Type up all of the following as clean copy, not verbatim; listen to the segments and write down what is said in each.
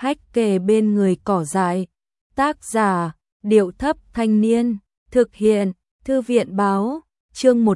hách kề bên người cỏ dại. Tác giả, Điệu Thấp Thanh Niên. Thực hiện, Thư viện Báo. Chương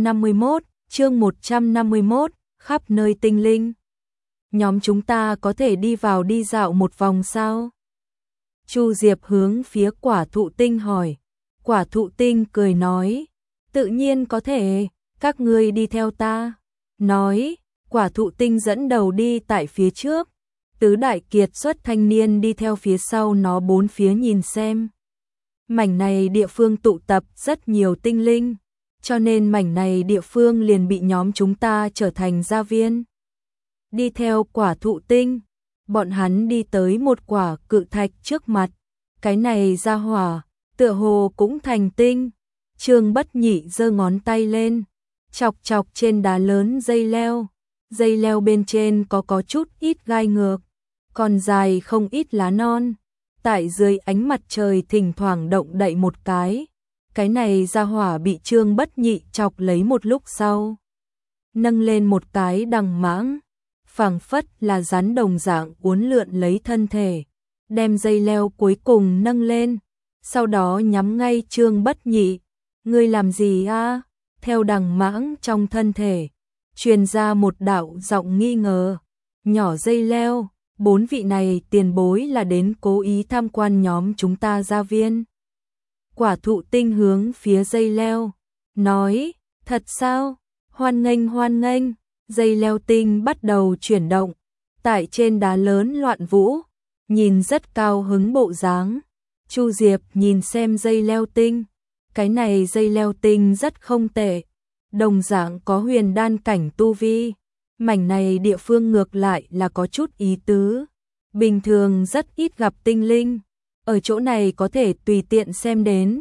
151, khắp nơi tinh linh. Nhóm chúng ta có thể đi vào đi dạo một vòng sao? Chu Diệp hướng phía Quả Thụ Tinh hỏi. Quả Thụ Tinh cười nói, tự nhiên có thể, các ngươi đi theo ta. Nói, Quả Thụ Tinh dẫn đầu đi tại phía trước, tứ đại kiệt xuất thanh niên đi theo phía sau nó bốn phía nhìn xem. Mảnh này địa phương tụ tập rất nhiều tinh linh, cho nên mảnh này địa phương liền bị nhóm chúng ta trở thành gia viên. Đi theo Quả Thụ Tinh, bọn hắn đi tới một quả cự thạch trước mặt, cái này ra hỏa, tựa hồ cũng thành tinh. Trương Bất Nhị giơ ngón tay lên, chọc chọc trên đá lớn dây leo bên trên có chút ít gai ngược, còn dài không ít lá non, tại dưới ánh mặt trời thỉnh thoảng động đậy một cái này ra hỏa bị Trương Bất Nhị chọc lấy một lúc sau, nâng lên một cái đằng mãng, phảng phất là rắn đồng dạng uốn lượn lấy thân thể, đem dây leo cuối cùng nâng lên, sau đó nhắm ngay Trương Bất Nhị. Ngươi làm gì a? Theo đằng mãng trong thân thể, truyền ra một đạo giọng nghi ngờ. Nhỏ dây leo, bốn vị này tiền bối là đến cố ý tham quan nhóm chúng ta gia viên. Quả Thụ Tinh hướng phía dây leo, nói, thật sao? Hoan nghênh, dây leo tinh bắt đầu chuyển động, tại trên đá lớn loạn vũ, nhìn rất cao hứng bộ dáng. Chu Diệp nhìn xem dây leo tinh, cái này dây leo tinh rất không tệ, đồng dạng có huyền đan cảnh tu vi, mảnh này địa phương ngược lại là có chút ý tứ, bình thường rất ít gặp tinh linh, ở chỗ này có thể tùy tiện xem đến.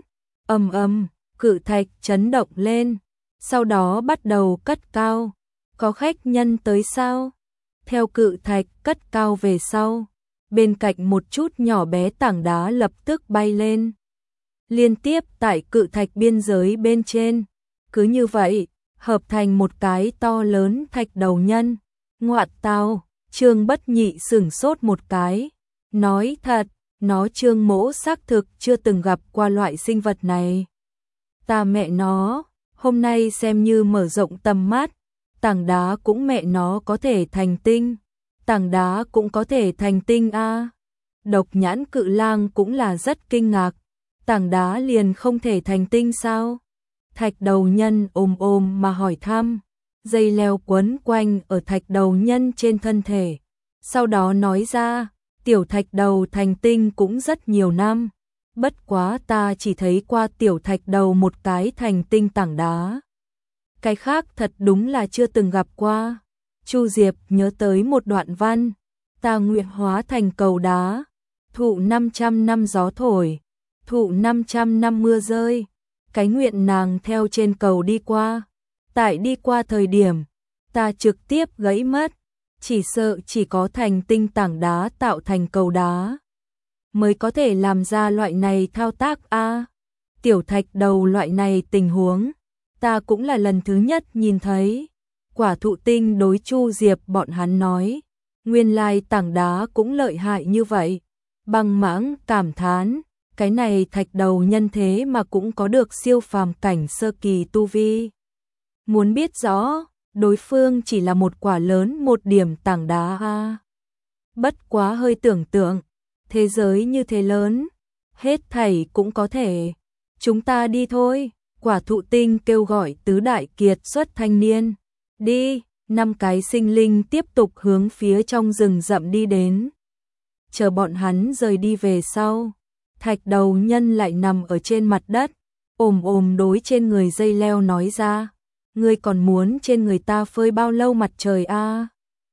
Cự thạch chấn động lên, sau đó bắt đầu cất cao. Có khách nhân tới sao? Theo cự thạch cất cao về sau, bên cạnh một chút nhỏ bé tảng đá lập tức bay lên, liên tiếp tại cự thạch biên giới bên trên, cứ như vậy, hợp thành một cái to lớn thạch đầu nhân. Ngoạn tào, Trương Bất Nhị sửng sốt một cái, nói thật, nó Trương mỗ xác thực chưa từng gặp qua loại sinh vật này. Ta mẹ nó, hôm nay xem như mở rộng tầm mắt, tảng đá cũng mẹ nó có thể thành tinh, tảng đá cũng có thể thành tinh a. Độc Nhãn Cự Lang cũng là rất kinh ngạc, tảng đá liền không thể thành tinh sao? Thạch đầu nhân ôm mà hỏi thăm, dây leo quấn quanh ở thạch đầu nhân trên thân thể, sau đó nói ra, tiểu thạch đầu thành tinh cũng rất nhiều năm, bất quá ta chỉ thấy qua tiểu thạch đầu một cái thành tinh tảng đá. Cái khác thật đúng là chưa từng gặp qua. Chu Diệp nhớ tới một đoạn văn, ta nguyện hóa thành cầu đá, thụ 500 năm gió thổi, thụ 500 năm mưa rơi, cái nguyện nàng theo trên cầu đi qua, tại đi qua thời điểm, ta trực tiếp gãy mất, chỉ sợ chỉ có thành tinh tảng đá tạo thành cầu đá, mới có thể làm ra loại này thao tác a. Tiểu thạch đầu loại này tình huống, ta cũng là lần thứ nhất nhìn thấy. Quả Thụ Tinh đối Chu Diệp bọn hắn nói, nguyên lai tảng đá cũng lợi hại như vậy. Băng Mãng cảm thán, cái này thạch đầu nhân thế mà cũng có được siêu phàm cảnh sơ kỳ tu vi. Muốn biết rõ, đối phương chỉ là một quả lớn một điểm tảng đá a. Bất quá hơi tưởng tượng, thế giới như thế lớn, hết thảy cũng có thể. Chúng ta đi thôi. Quả Thụ Tinh kêu gọi tứ đại kiệt xuất thanh niên. Đi, 5 cái sinh linh tiếp tục hướng phía trong rừng rậm đi đến. Chờ bọn hắn rời đi về sau, thạch đầu nhân lại nằm ở trên mặt đất, ôm đối trên người dây leo nói ra, ngươi còn muốn trên người ta phơi bao lâu mặt trời a?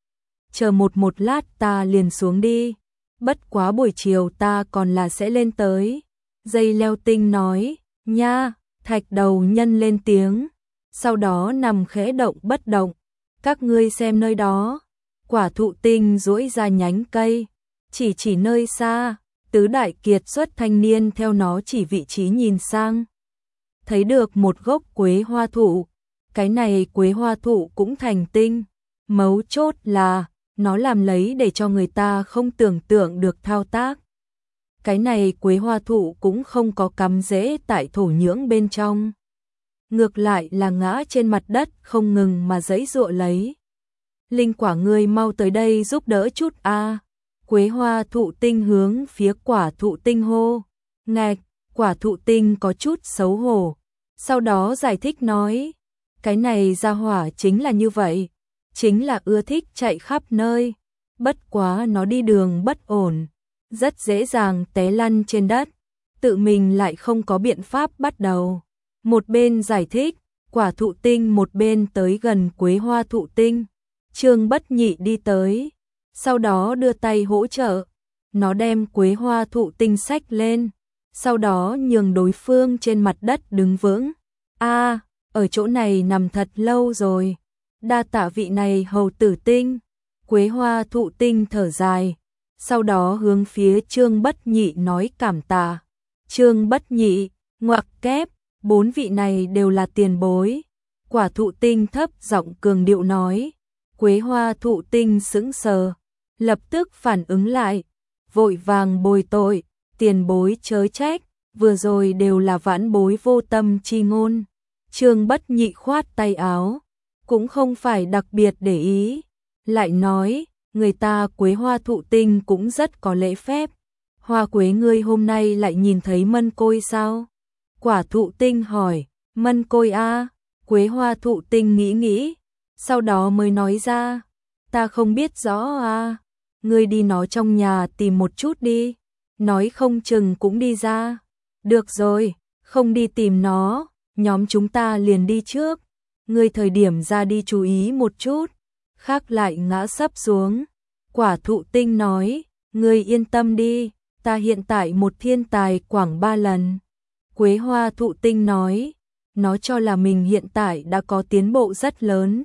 Chờ một lát ta liền xuống đi, bất quá buổi chiều ta còn là sẽ lên tới. Dây leo tinh nói, nha. Thạch đầu nhân lên tiếng, sau đó nằm khẽ động bất động. Các ngươi xem nơi đó. Quả Thụ Tinh duỗi ra nhánh cây, chỉ nơi xa, tứ đại kiệt xuất thanh niên theo nó chỉ vị trí nhìn sang. Thấy được một gốc quế hoa thụ, cái này quế hoa thụ cũng thành tinh. Mấu chốt là, nó làm lấy để cho người ta không tưởng tượng được thao tác. Cái này quế hoa thụ cũng không có cắm rễ tại thổ nhưỡng bên trong. Ngược lại là ngã trên mặt đất không ngừng mà giãy giụa lấy. Linh quả ngươi mau tới đây giúp đỡ chút a. Quế hoa thụ tinh hướng phía quả thụ tinh hô. Ngạch, quả thụ tinh có chút xấu hổ. Sau đó giải thích nói, cái này gia hỏa chính là như vậy, chính là ưa thích chạy khắp nơi. Bất quá nó đi đường bất ổn, rất dễ dàng té lăn trên đất, tự mình lại không có biện pháp bắt đầu. Một bên giải thích, quả thụ tinh một bên tới gần quế hoa thụ tinh. Trương Bất Nhị đi tới, sau đó đưa tay hỗ trợ. Nó đem quế hoa thụ tinh xách lên, sau đó nhường đối phương trên mặt đất đứng vững. A, ở chỗ này nằm thật lâu rồi. Đa tạ vị này hầu tử tinh. Quế hoa thụ tinh thở dài, sau đó hướng phía Trương Bất Nhị nói cảm tạ. Trương Bất Nhị, ngoặc kép, 4 vị này đều là tiền bối. Quả thụ tinh thấp giọng cường điệu nói. Quế hoa thụ tinh sững sờ, lập tức phản ứng lại, vội vàng bồi tội, tiền bối chớ trách, vừa rồi đều là vãn bối vô tâm chi ngôn. Trương Bất Nhị khoát tay áo, cũng không phải đặc biệt để ý, lại nói, người ta quế hoa thụ tinh cũng rất có lễ phép. Hoa quế ngươi hôm nay lại nhìn thấy mân côi sao? Quả thụ tinh hỏi, mân côi a? Quế hoa thụ tinh nghĩ, sau đó mới nói ra, ta không biết rõ a. Ngươi đi nó trong nhà tìm một chút đi, nói không chừng cũng đi ra. Được rồi, không đi tìm nó, nhóm chúng ta liền đi trước. Ngươi thời điểm ra đi chú ý một chút. Khác lại ngã sấp xuống. Quả thụ tinh nói, ngươi yên tâm đi, ta hiện tại một thiên tài quảng 3 lần. Quế hoa thụ tinh nói, nó cho là mình hiện tại đã có tiến bộ rất lớn.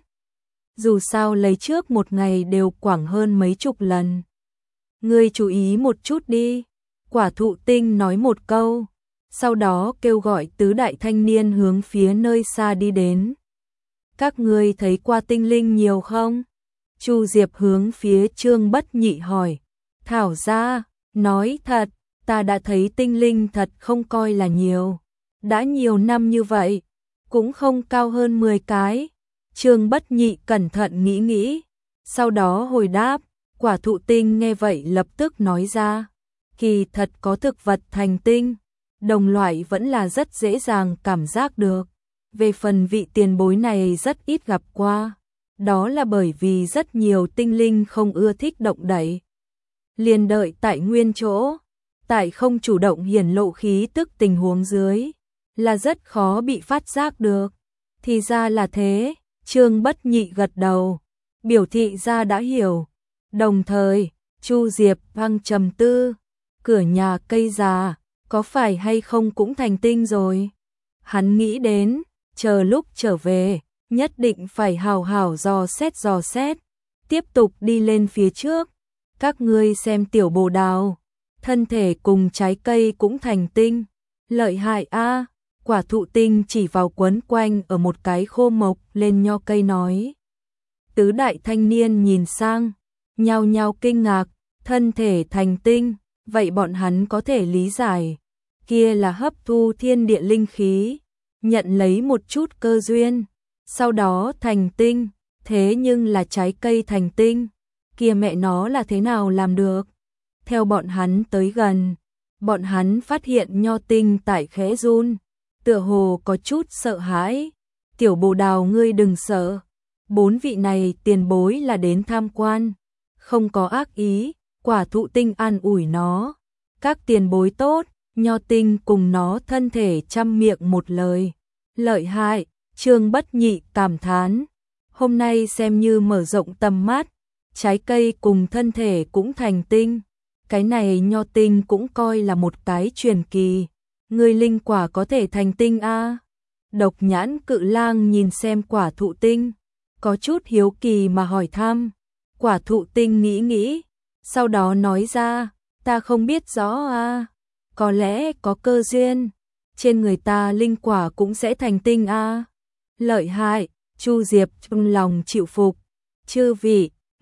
Dù sao lấy trước một ngày đều quảng hơn mấy chục lần. Ngươi chú ý một chút đi. Quả thụ tinh nói một câu, sau đó kêu gọi tứ đại thanh niên hướng phía nơi xa đi đến. Các ngươi thấy qua tinh linh nhiều không? Chu Diệp hướng phía Trương Bất Nhị hỏi. Thảo ra, nói thật, ta đã thấy tinh linh thật không coi là nhiều. Đã nhiều năm như vậy, cũng không cao hơn 10 cái. Trương Bất Nhị cẩn thận nghĩ, sau đó hồi đáp. Quả thụ tinh nghe vậy lập tức nói ra, kỳ thật có thực vật thành tinh, đồng loại vẫn là rất dễ dàng cảm giác được. Về phần vị tiền bối này rất ít gặp qua, đó là bởi vì rất nhiều tinh linh không ưa thích động đậy, liền đợi tại nguyên chỗ, tại không chủ động hiển lộ khí tức tình huống dưới, là rất khó bị phát giác được. Thì ra là thế, Trương Bất Nhị gật đầu, biểu thị ra đã hiểu. Đồng thời, Chu Diệp đang trầm tư, cửa nhà cây già, có phải hay không cũng thành tinh rồi. Hắn nghĩ đến, chờ lúc trở về, nhất định phải hào hào dò xét, tiếp tục đi lên phía trước. Các ngươi xem tiểu bồ đào, thân thể cùng trái cây cũng thành tinh, lợi hại a. Quả thụ tinh chỉ vào quấn quanh ở một cái khô mộc lên nho cây nói. Tứ đại thanh niên nhìn sang, nhao nhao kinh ngạc, thân thể thành tinh, vậy bọn hắn có thể lý giải, kia là hấp thu thiên địa linh khí, nhận lấy một chút cơ duyên, sau đó thành tinh, thế nhưng là trái cây thành tinh, kia mẹ nó là thế nào làm được? Theo bọn hắn tới gần, bọn hắn phát hiện nho tinh tại khẽ run, tựa hồ có chút sợ hãi. Tiểu bồ đào ngươi đừng sợ, 4 vị này tiền bối là đến tham quan, không có ác ý. Quả thụ tinh an ủi nó, các tiền bối tốt. Nho tinh cùng nó thân thể trăm miệng một lời, lợi hại. Trương Bất Nhị cảm thán, hôm nay xem như mở rộng tầm mắt, trái cây cùng thân thể cũng thành tinh, cái này nho tinh cũng coi là một cái truyền kỳ. Người linh quả có thể thành tinh a? Độc nhãn cự lang nhìn xem quả thụ tinh, có chút hiếu kỳ mà hỏi thăm. Quả thụ tinh nghĩ, sau đó nói ra, ta không biết rõ a, có lẽ có cơ duyên, trên người ta linh quả cũng sẽ thành tinh a. Lợi hại. Chu Diệp trong lòng chịu phục. Chư vị,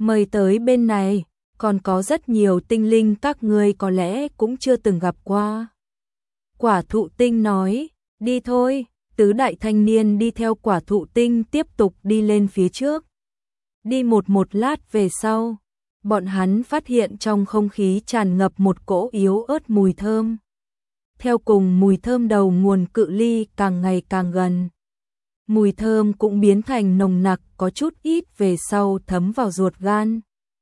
mời tới bên này, còn có rất nhiều tinh linh các ngươi có lẽ cũng chưa từng gặp qua. Quả thụ tinh nói, đi thôi, tứ đại thanh niên đi theo quả thụ tinh tiếp tục đi lên phía trước. Đi một lát về sau, bọn hắn phát hiện trong không khí tràn ngập một cỗ yếu ớt mùi thơm. Theo cùng mùi thơm đầu nguồn cự ly càng ngày càng gần. Mùi thơm cũng biến thành nồng nặc, có chút ít về sau thấm vào ruột gan.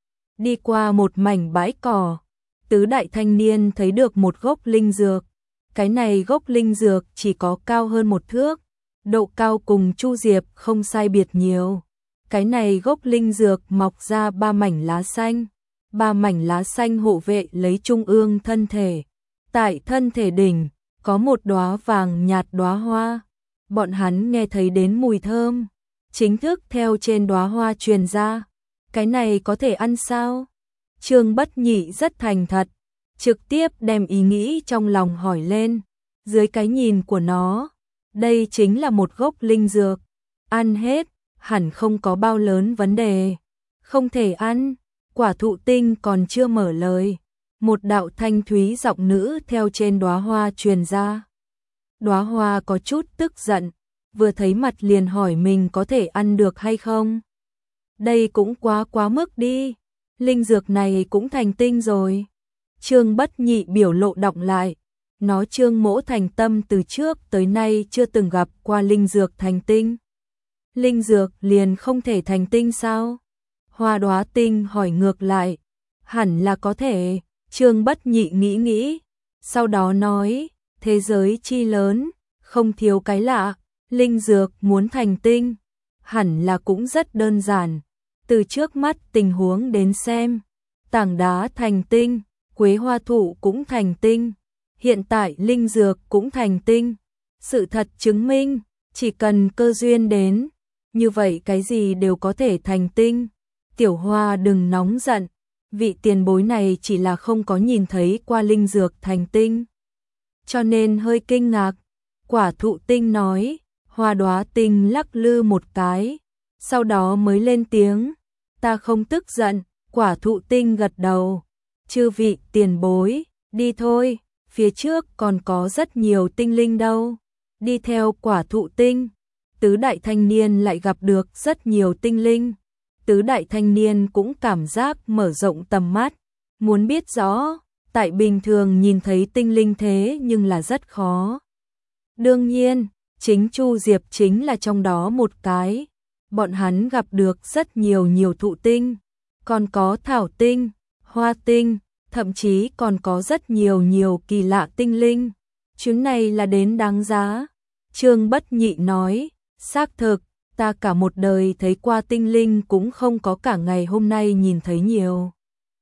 Đi qua một mảnh bãi cỏ, tứ đại thanh niên thấy được một gốc linh dược. Cái này gốc linh dược chỉ có cao hơn 1 thước, độ cao cùng Chu Diệp không sai biệt nhiều. Cái này gốc linh dược mọc ra 3 mảnh lá xanh, 3 mảnh lá xanh hộ vệ lấy trung ương thân thể. Tại thân thể đỉnh có một đóa vàng nhạt đóa hoa. Bọn hắn nghe thấy đến mùi thơm, chính thức theo trên đóa hoa truyền ra. Cái này có thể ăn sao? Trương Bất Nhị rất thành thật, trực tiếp đem ý nghĩ trong lòng hỏi lên. Dưới cái nhìn của nó, đây chính là một gốc linh dược, ăn hết hẳn không có bao lớn vấn đề. Không thể ăn. Quả thụ tinh còn chưa mở lời, một đạo thanh thúy giọng nữ theo trên đóa hoa truyền ra. Đóa hoa có chút tức giận, vừa thấy mặt liền hỏi mình có thể ăn được hay không. Đây cũng quá mức đi, linh dược này cũng thành tinh rồi. Trương Bất Nhị biểu lộ đọng lại, nó Trương Mỗ thành tâm từ trước tới nay chưa từng gặp qua linh dược thành tinh. Linh dược liền không thể thành tinh sao? Hoa Đóa Tinh hỏi ngược lại, hẳn là có thể. Trương Bất Nhị nghĩ, sau đó nói, thế giới chi lớn, không thiếu cái lạ, linh dược muốn thành tinh, hẳn là cũng rất đơn giản. Từ trước mắt tình huống đến xem, tảng đá thành tinh, quế hoa thụ cũng thành tinh, hiện tại linh dược cũng thành tinh. Sự thật chứng minh, chỉ cần cơ duyên đến, như vậy cái gì đều có thể thành tinh. Tiểu Hoa đừng nóng giận, vị tiền bối này chỉ là không có nhìn thấy qua linh dược thành tinh, cho nên hơi kinh ngạc. Quả thụ tinh nói. Hoa Đóa Tinh lắc lư một cái, sau đó mới lên tiếng, ta không tức giận. Quả thụ tinh gật đầu, chư vị tiền bối, đi thôi, phía trước còn có rất nhiều tinh linh đâu. Đi theo quả thụ tinh, tứ đại thanh niên lại gặp được rất nhiều tinh linh. Tứ đại thanh niên cũng cảm giác mở rộng tầm mắt, muốn biết rõ, tại bình thường nhìn thấy tinh linh thế nhưng là rất khó. Đương nhiên, chính Chu Diệp chính là trong đó một cái. Bọn hắn gặp được rất nhiều thụ tinh, còn có thảo tinh, hoa tinh, thậm chí còn có rất nhiều kỳ lạ tinh linh. Chuyến này là đến đáng giá. Trương Bất Nhị nói, xác thực, ta cả một đời thấy qua tinh linh cũng không có cả ngày hôm nay nhìn thấy nhiều.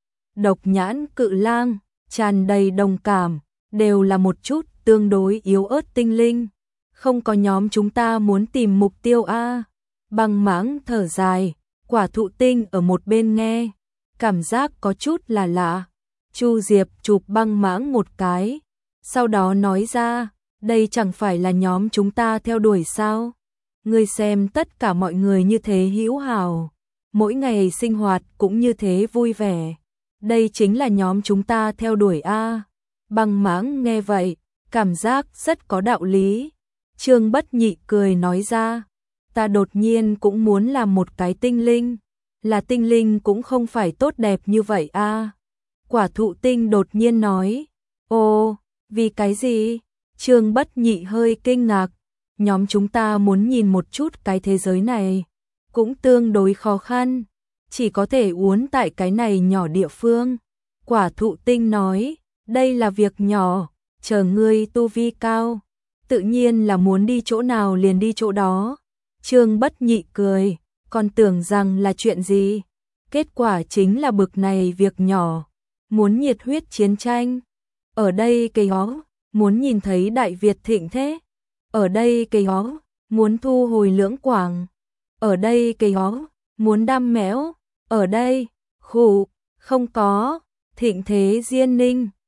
Độc Nhãn Cự Lang, tràn đầy đồng cảm, đều là một chút tương đối yếu ớt tinh linh. Không có nhóm chúng ta muốn tìm mục tiêu a. Băng Mãng thở dài, quả thụ tinh ở một bên nghe, cảm giác có chút là lạ. Chu Diệp chụp Băng Mãng một cái, sau đó nói ra, đây chẳng phải là nhóm chúng ta theo đuổi sao? Ngươi xem tất cả mọi người như thế hữu hảo, mỗi ngày sinh hoạt cũng như thế vui vẻ. Đây chính là nhóm chúng ta theo đuổi a. Băng Mãng nghe vậy, cảm giác rất có đạo lý. Trương Bất Nhị cười nói ra, ta đột nhiên cũng muốn làm một cái tinh linh, là tinh linh cũng không phải tốt đẹp như vậy a. Quả thụ tinh đột nhiên nói, ồ, vì cái gì? Trương Bất Nhị hơi kinh ngạc, nhóm chúng ta muốn nhìn một chút cái thế giới này, cũng tương đối khó khăn, chỉ có thể uốn tại cái này nhỏ địa phương. Quả thụ tinh nói, đây là việc nhỏ, chờ ngươi tu vi cao, tự nhiên là muốn đi chỗ nào liền đi chỗ đó. Trương Bất Nhị cười, còn tưởng rằng là chuyện gì, kết quả chính là bực này việc nhỏ, muốn nhiệt huyết chiến tranh. Ở đây cây ó, muốn nhìn thấy Đại Việt thịnh thế. Ở đây cây ó, muốn thu hồi Lưỡng Quảng. Ở đây cây ó, muốn đam mẽo. Ở đây, khụ, không có, thịnh thế Diên Ninh.